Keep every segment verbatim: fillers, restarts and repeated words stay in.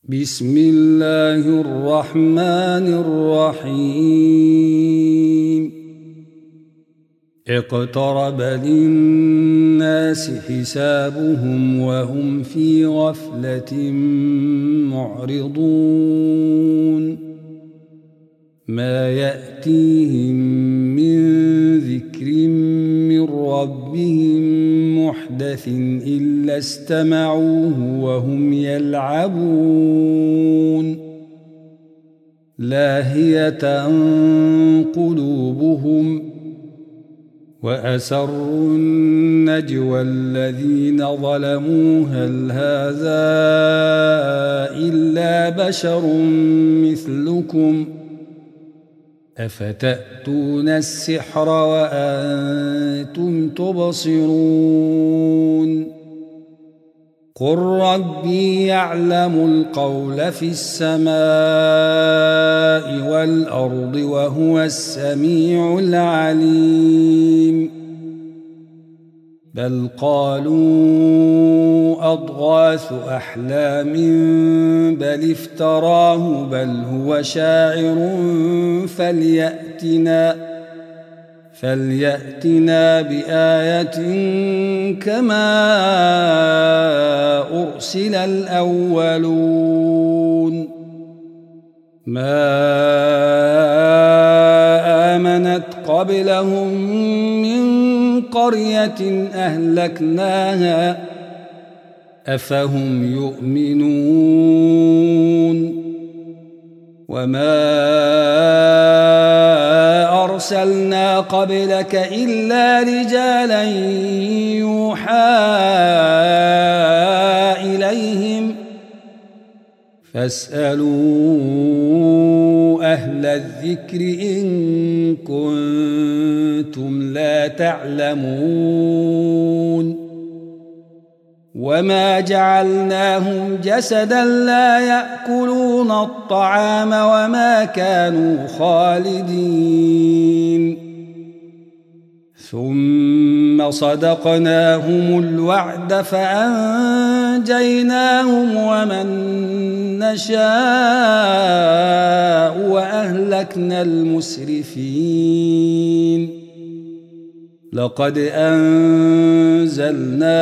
بسم الله الرحمن الرحيم اقترب للناس حسابهم وهم في غفلة معرضون ما يأتيهم من ذكر من ربهم محدث إلا استمعوه وهم يلعبون لاهية قلوبهم وأسروا النجوى الذين ظلموا هل هذا إلا بشر مثلكم أفتأتون السحر وأنتم تبصرون قل ربي يعلم القول في السماء والأرض وهو السميع العليم بل قالوا أضغاث أحلام بل افتراه بل هو شاعر فليأتنا فليأتنا بآية كما أرسل الأولون ما آمنت قبلهم من قرية أهلكناها أفهم يؤمنون وما أرسلنا قبلك إلا رجالا يوحى إليهم فاسألوا أهل الذكر إن كنتم لا تعلمون وما جعلناهم جسدا لا يأكلون الطعام وما كانوا خالدين ثم صدقناهم الوعد فأنجيناهم ومن نشاء وأهلكنا المسرفين لقد أنزلنا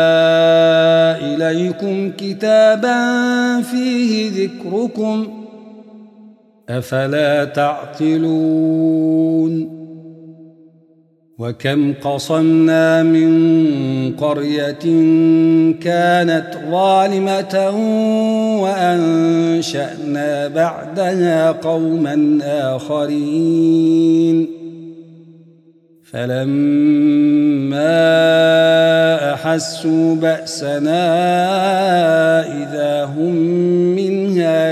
إليكم كتابا فيه ذكركم أفلا تعقلون وكم قصمنا من قرية كانت ظالمة وأنشأنا بعدها قوما آخرين فلما أحسوا بأسنا إذا هم منها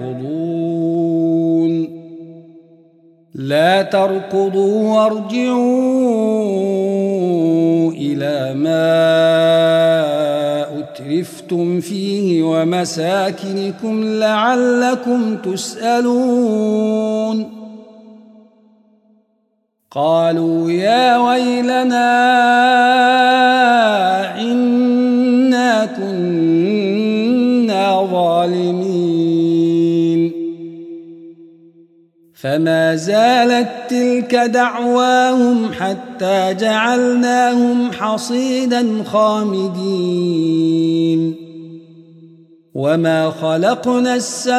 يركضون لا تركضوا وارجعوا إلى ما أترفتم فيه ومساكنكم لعلكم تسألون قالوا يا ويلنا إنا كنا ظالمين فما زالت تلك دعواهم حتى جعلناهم حصيدا خامدين وما خلقنا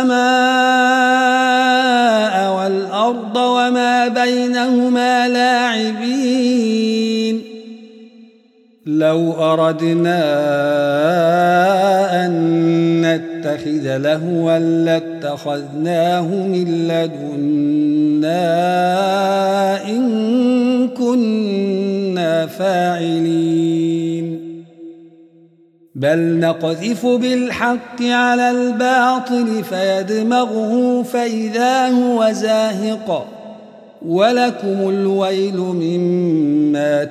السماء والأرض وما بينهما لاعبين لو أردنا أن نتخذ لهوا لاتخذناه من لدنا إن كنا فاعلين بل نقذف بالحق على الباطل فيدمغه فإذا هو زاهق ولكم الويل مما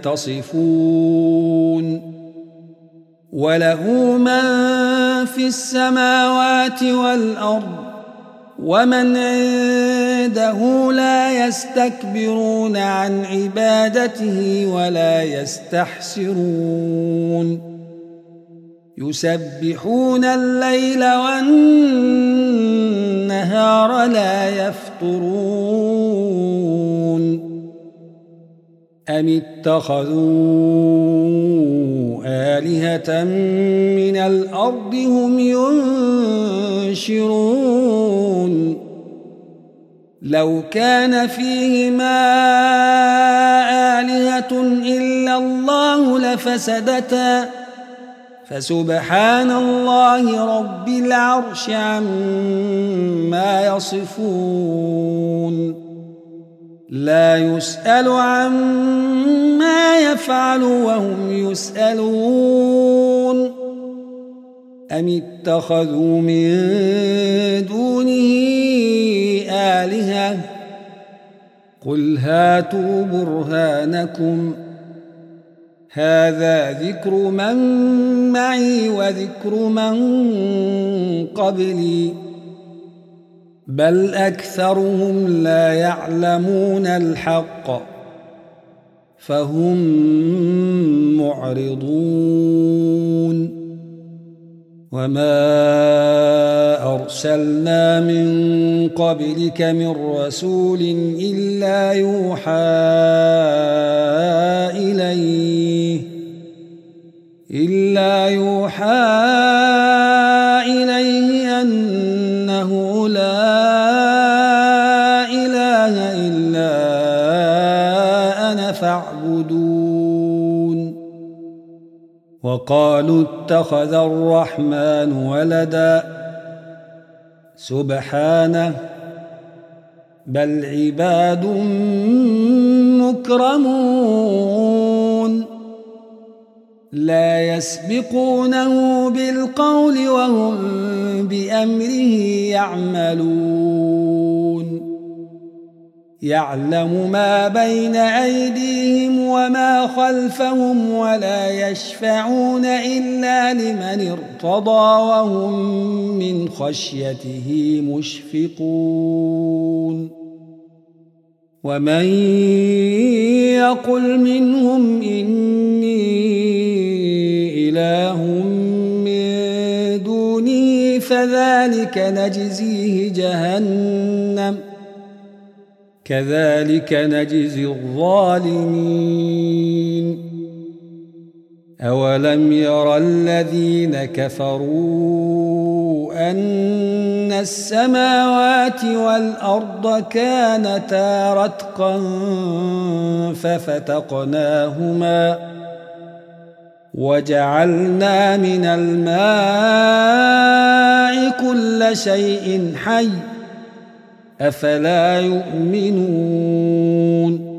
تصفون وله من في السماوات والأرض ومن عنده لا يستكبرون عن عبادته ولا يستحسرون يسبحون الليل والنهار يفطرون أم اتخذوا آلهة من الأرض هم ينشرون لو كان فيهما آلهة إلا الله لفسدتا فسبحان الله رب العرش عما يصفون لا يسأل عما يفعل وهم يسألون أم اتخذوا من دونه آلهة قل هاتوا برهانكم هذا ذكر من معي وذكر من قبلي بل أكثرهم لا يعلمون الحق فهم معرضون وما أرسلنا من قبلك من رسول إلا يوحى إليه إلا يوحى إليه أنه لا إله إلا أنا فاعبدون وقالوا اتخذ الرحمن ولدا سبحانه بل عباد مكرمون لا يسبقونه بالقول وهم بأمره يعملون يعلم ما بين أيديهم وما خلفهم ولا يشفعون إلا لمن ارتضى وهم من خشيته مشفقون ومن يقل منهم إني إله من دونه فذلك نجزيه جهنم كذلك نجزي الظالمين أولم يرى الذين كفروا أن السماوات والأرض كانتا رتقا ففتقناهما وجعلنا من الماء كل شيء حي أفلا يؤمنون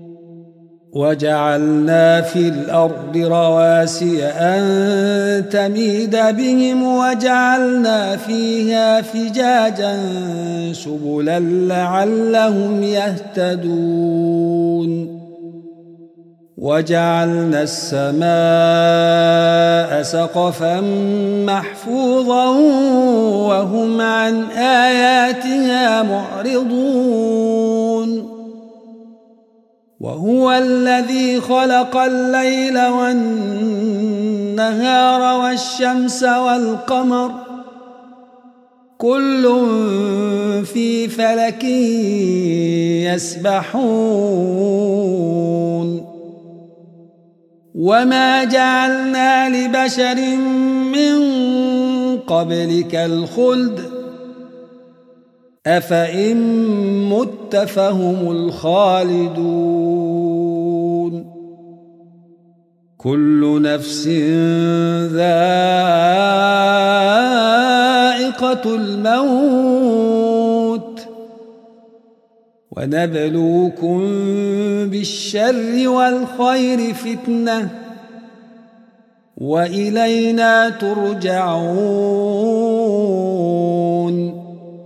وجعلنا في الأرض رواسي أن تميد بهم وجعلنا فيها فجاجا سبلا لعلهم يهتدون وجعلنا السماء سقفا محفوظا وهم عن آياتها معرضون وهو الذي خلق الليل والنهار والشمس والقمر كل في فلك يسبحون وما جعلنا لبشر من قبلك الخلد أفإن مت فهم الخالدون كل نفس ذائقة الموت ونبلوكم بالشر والخير فتنة وإلينا ترجعون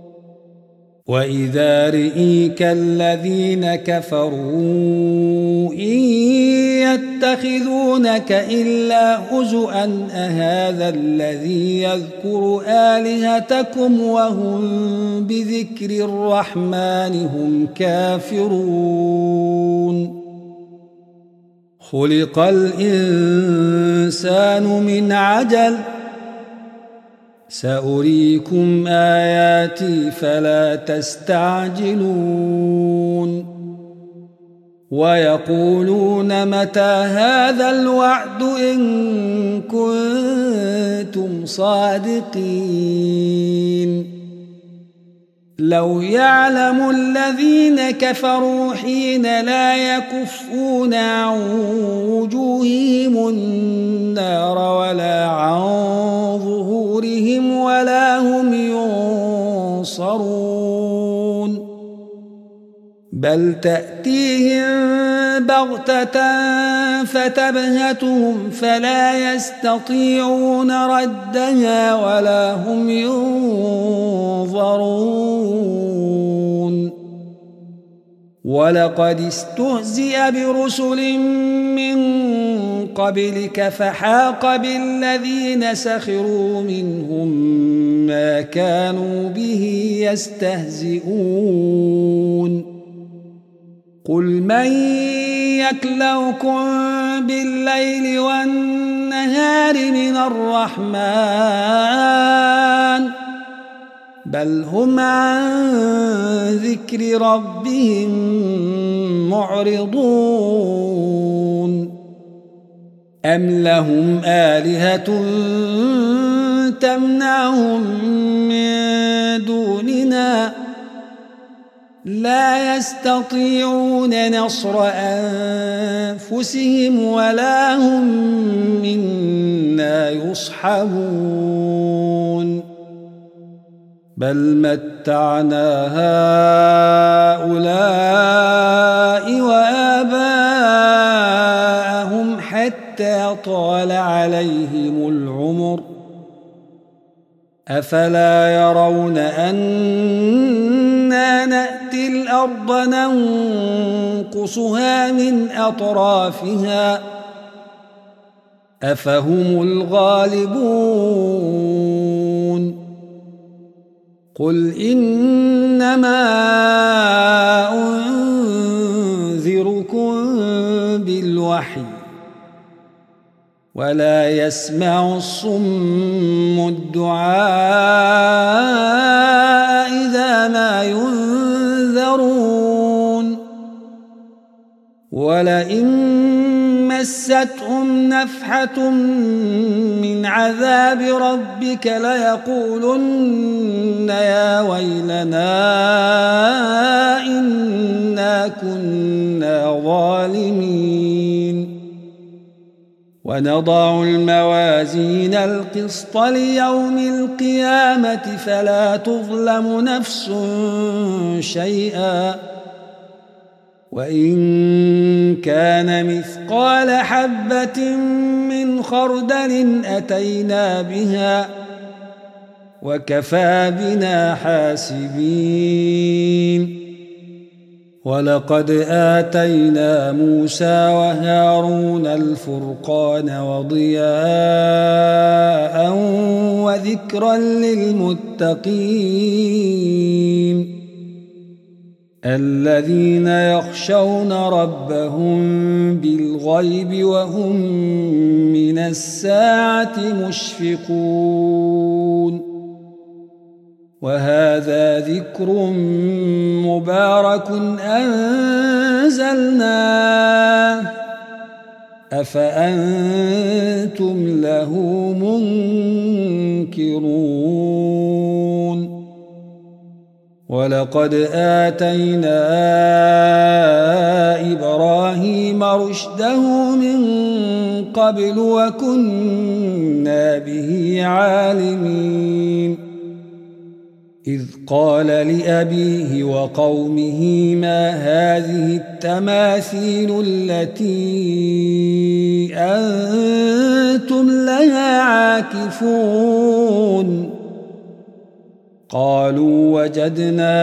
وإذا رئيك الذين كفروا إن يتخذونك إلا هزؤا أهذا الذي يذكر آلهتكم وهم بذكر الرحمن هم كافرون خلق الإنسان من عجل سأريكم آياتي فلا تستعجلون ويقولون متى هذا الوعد إن كنتم صادقين لو يعلم الذين كفروا حين لا يكفون عن وجوههم النار ولا عن ظهورهم ولا هم ينصرون بل تأتيهم بغتة فتبهتهم فلا يستطيعون ردها ولا هم ينظرون ولقد استهزئ برسل من قبلك فحاق بالذين سخروا منهم ما كانوا به يستهزئون قل من يكلؤكم بالليل والنهار من الرحمن بل هم عن ذكر ربهم معرضون أم لهم آلهة تمنعهم من دوننا لا يستطيعون نصر أنفسهم ولا هم منا يصحبون بل متعنا هؤلاء وآباءهم حتى طال عليهم العمر أفلا يرون أنا نأتي الأرض ننقصها من أطرافها أفهم الغالبون قل إنما أنذركم بالوحي ولا يسمع الصم الدعاء إذا ما ينذرون ولئن مستهم نفحة من عذاب ربك ليقولن يا ويلنا إنا كنا ظالمين ونضع الموازين القسط ليوم القيامة فلا تظلم نفس شيئا وإن كان مثقال حبة من خردل أتينا بها وكفى بنا حاسبين ولقد آتينا موسى وهارون الفرقان وضياء وذكرا للمتقين الذين يخشون ربهم بالغيب وهم من الساعة مشفقون وهذا ذكر مبارك أنزلناه أفأنتم له منكرون ولقد آتينا إبراهيم رشده من قبل وكنا به عالمين إذ قال لأبيه وقومه ما هذه التماثيل التي أنتم لها عاكفون قالوا وجدنا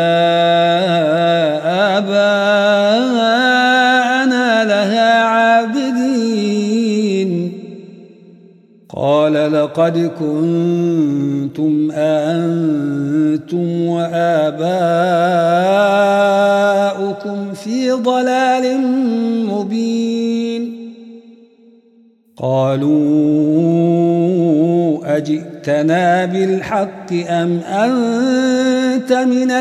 آباءنا لها عابدين قال لقد كنتم أنتم وآباؤكم في ضلال مبين قالوا أجئ أجئتنا بالحق أم أنت من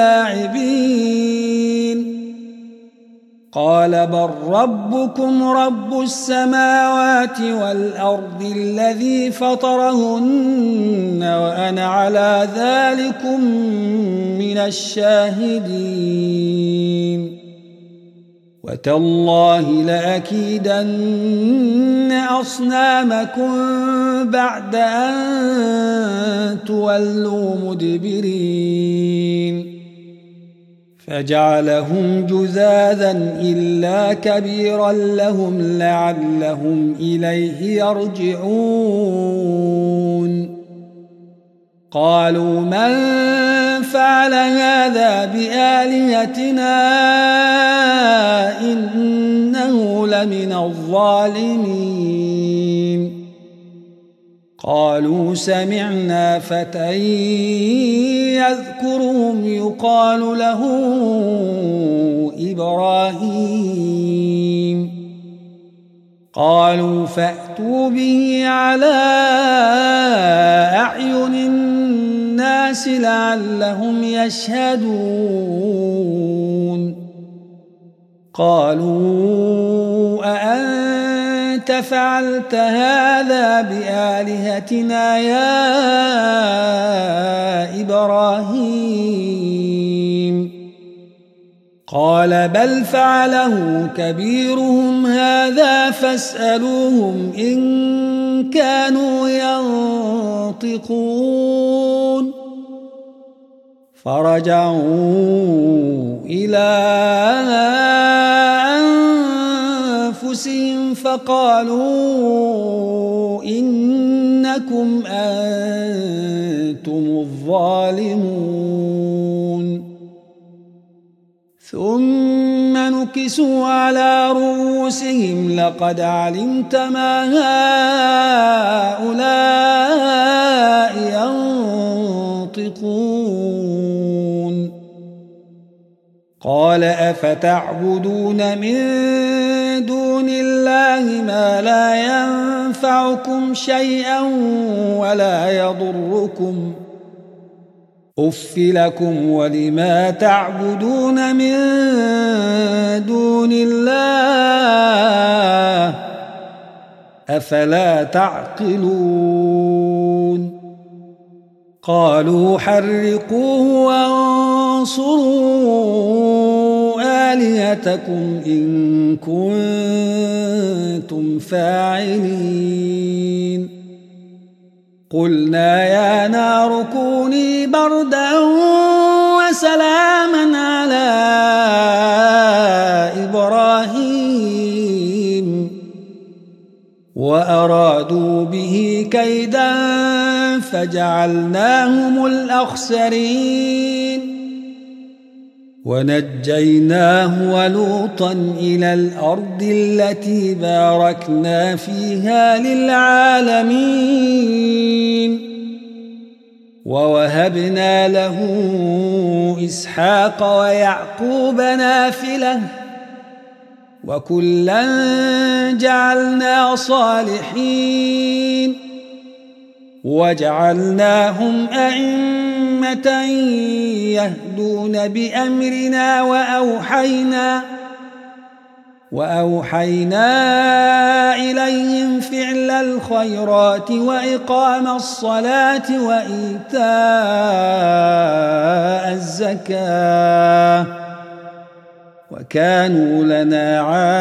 اللاعبين قال بل ربكم رب السماوات والأرض الذي فطرهن وأنا على ذلكم من الشاهدين وتالله لأكيدن أصنامكم بعد أن تولوا مدبرين فجعلهم جذاذا إلا كبيرا لهم لعلهم إليه يرجعون قالوا من فعل هذا بآلهتنا إنه لمن الظالمين قالوا سمعنا فتى يذكرهم يقال له إبراهيم قالوا فأتوا به على أعين الناس لعلهم يشهدون قالوا أأنت فعلت هذا بآلهتنا يا إبراهيم قال بل فعله كبيرهم هذا فاسألوهم إن كانوا ينطقون فرجعوا إلى أنفسهم فقالوا إنكم أنتم الظالمون ثم نكسوا على رؤوسهم لقد علمت ما هؤلاء ينطقون قال أفتعبدون من دون الله ما لا ينفعكم شيئا ولا يضركم أف لكم ولما تعبدون من دون الله أفلا تعقلون قالوا حرقوه وانصروا آلهتكم إن كنتم فاعلين قلنا يا نار كوني بردا وسلاما على إبراهيم وأرادوا به كيدا فجعلناهم الأخسرين ونجيناه ولوطا إلى الأرض التي باركنا فيها للعالمين ووهبنا له إسحاق ويعقوب نافلة وكلا جعلنا صالحين وجعلناهم أئمة يهدون بأمرنا وأوحينا وأوحينا إليهم فعل الخيرات وإقام الصلاة وإيتاء الزكاة وكانوا لنا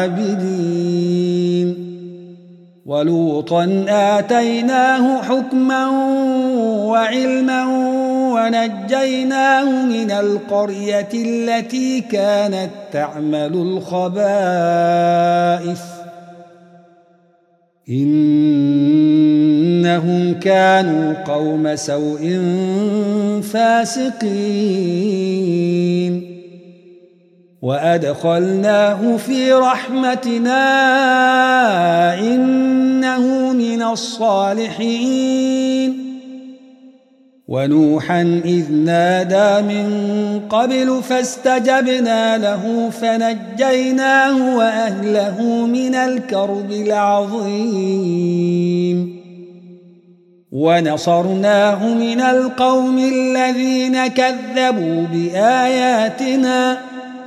عابدين ولوطا آتيناه حكما وعلما ونجيناه من القرية التي كانت تعمل الخبائث إنهم كانوا قوم سوء فاسقين وأدخلناه في رحمتنا إنه من الصالحين ونوحا إذ نادى من قبل فاستجبنا له فنجيناه وأهله من الكرب العظيم ونصرناه من القوم الذين كذبوا بآياتنا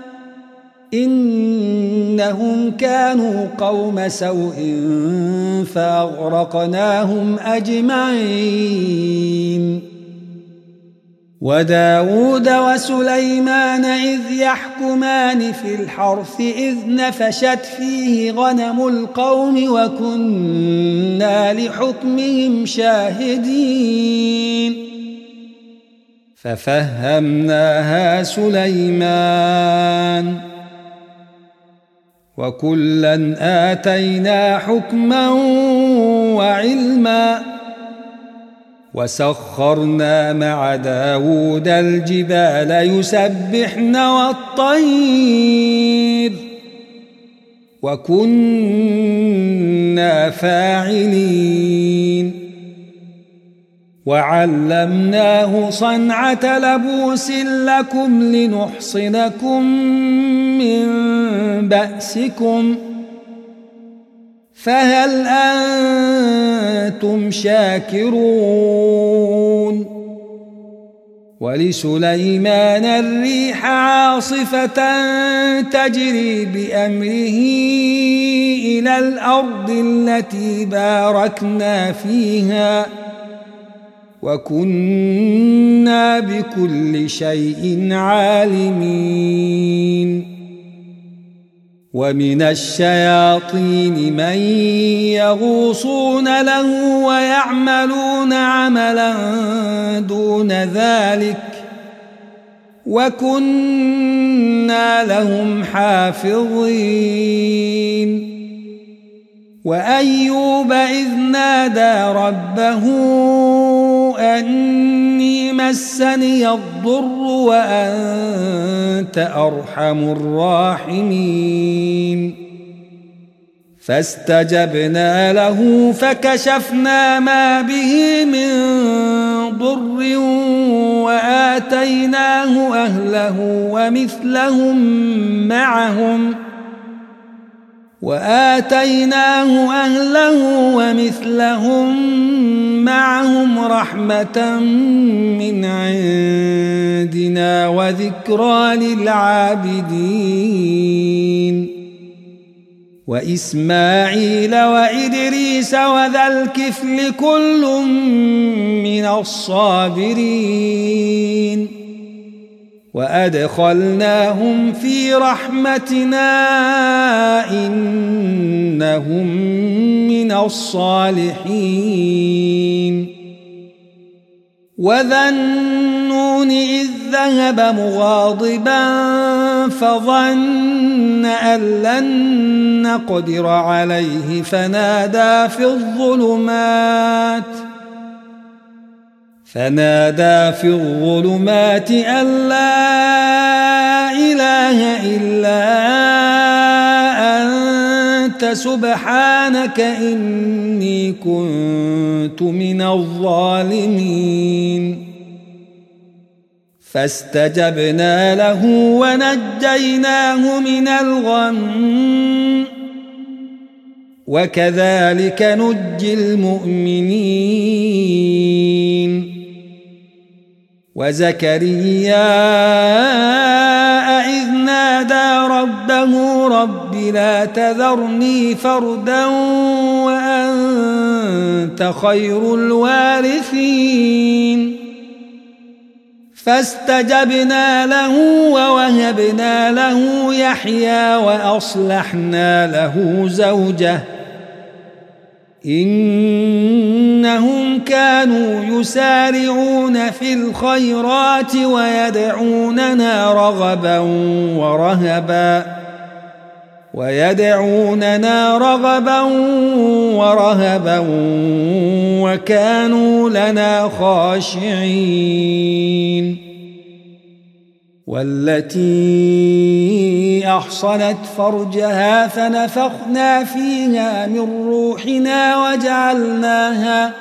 إنهم كانوا قوم سوء فأغرقناهم أجمعين وداود وسليمان إذ يحكمان في الحرث إذ نفشت فيه غنم القوم وكنا لحكمهم شاهدين ففهمناها سليمان وكلا آتينا حكما وعلما وسخرنا مع داود الجبال يسبحن والطير وكنا فاعلين وعلمناه صنعة لبوس لكم لنحصنكم من بأسكم فهل أنتم شاكرون ولسليمان الريح عاصفة تجري بأمره إلى الأرض التي باركنا فيها وكنا بكل شيء عالمين ومن الشياطين من يغوصون له ويعملون عملا دون ذلك وكنا لهم حافظين وأيوب إذ نادى ربه أني مسني الضر وأنت أرحم الراحمين فاستجبنا له فكشفنا ما به من ضر وآتيناه أهله ومثلهم معهم وآتيناه أهله ومثلهم معهم رحمة من عندنا وذكرى للعابدين وإسماعيل وإدريس وذا الكفل كل من الصابرين وأدخلناهم في رحمتنا إنهم من الصالحين وذا النون إذ ذهب مغاضبا فظن أن لن نقدر عليه فنادى في الظلمات فنادى في الظلمات أن لا إله إلا أنت سبحانك إني كنت من الظالمين فاستجبنا له ونجيناه من الغم وكذلك نجي المؤمنين وزكريا إذ نادى ربه رب لا تذرني فردا وأنت خير الوارثين فاستجبنا له ووهبنا له يحيى وأصلحنا له زوجه إنهم كانوا يسارعون في الخيرات ويدعوننا رغبا ورهبا ويدعوننا رغبا ورهبا وكانوا لنا خاشعين والتي أحصنت فرجها فنفخنا فيها من روحنا وجعلناها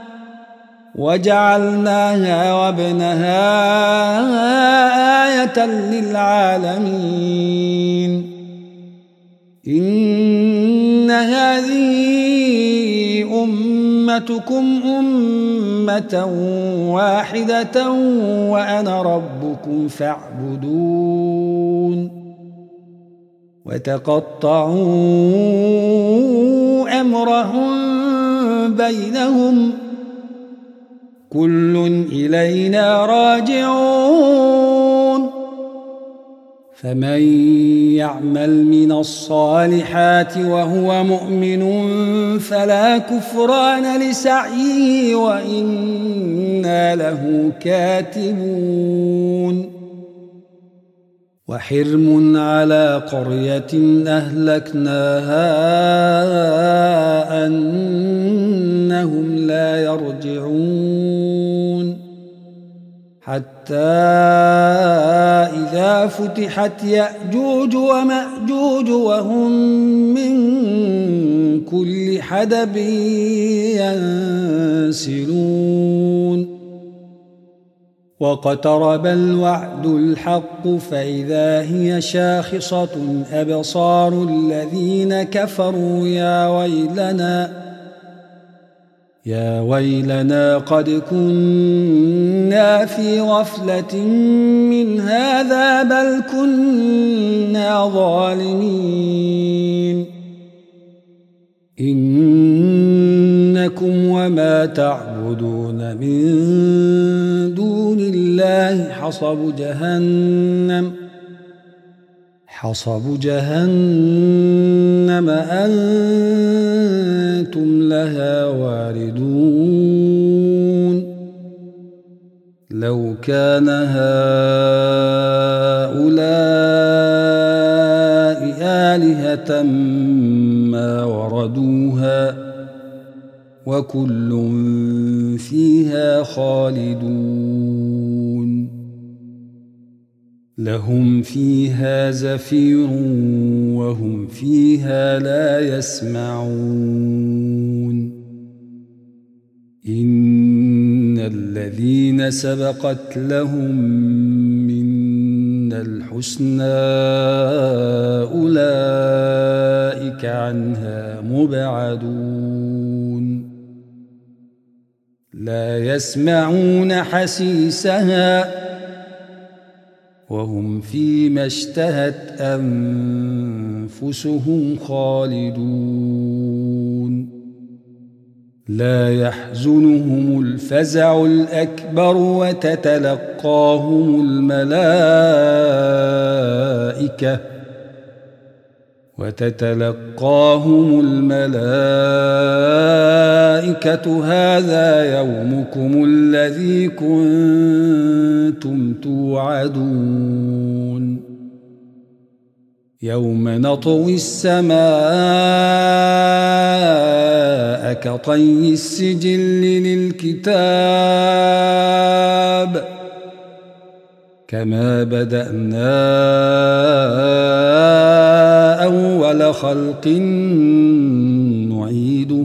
وجعلناها وابنها آية للعالمين إن هذه أمتكم أمة واحدة وأنا ربكم فاعبدون وتقطعوا أمرهم بينهم كل إلينا راجعون فمن يعمل من الصالحات وهو مؤمن فلا كفران لسعيه وإنا له كاتبون وحرم على قرية أهلكناها أنهم لا يرجعون حتى إذا فتحت يأجوج ومأجوج وهم من كل حدب ينسلون واقترب الوعد الحق فإذا هي شاخصة أبصار الذين كفروا يا ويلنا يا ويلنا قد كنا في غفلة من هذا بل كنا ظالمين إنكم وما تعبدون من دون الله حصب جهنم حصب جهنم أنتم لها واردون لو كان هؤلاء آلهة ما وردوها وكل فيها خالدون لهم فيها زفير وهم فيها لا يسمعون إن الذين سبقت لهم منا الحسنى أولئك عنها مبعدون لا يسمعون حسيسها وهم فيما اشتهت أنفسهم خالدون لا يحزنهم الفزع الأكبر وتتلقاهم الملائكة وتتلقاهم الملائكة هذا يومكم الذي كنتم توعدون يوم نطوي السماء كطي السجل للكتاب كما بدأنا أول خلق نعيده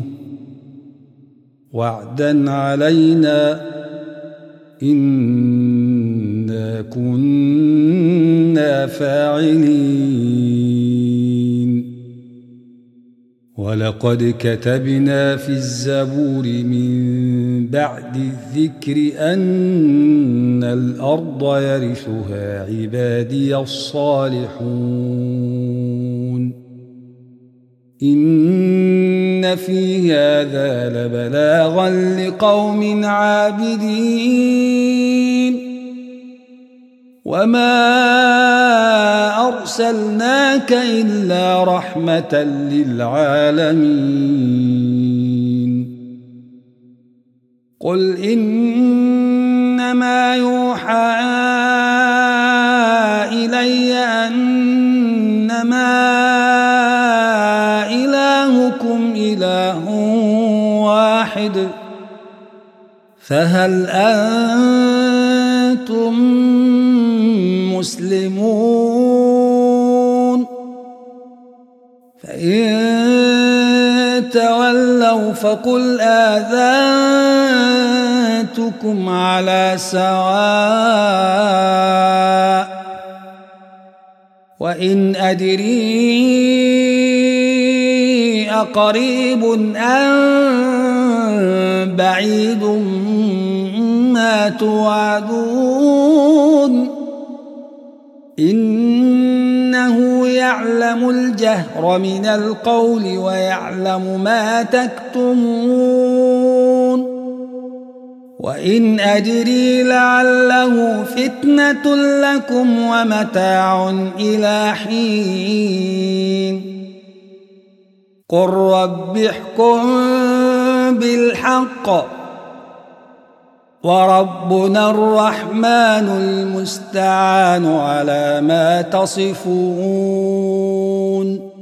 وعدا علينا إنا كنا فاعلين ولقد كتبنا في الزبور من بعد الذكر أن الأرض يرثها عبادي الصالحون إن في هذا لبلاغا لقوم عابدين وما أرسلناك إلا رحمة للعالمين قل إنما يوحى إلي أنما إلهكم إله واحد فهل أنتم مسلمون فإن تولوا فقل آذنتكم على سواء وإن أدري أقريب أم بعيد ما توعدون إنه يعلم الجهر من القول ويعلم ما تكتمون وإن أدري لعله فتنة لكم ومتاع إلى حين قل رب احكم بالحق وربنا الرحمن المستعان على ما تصفون.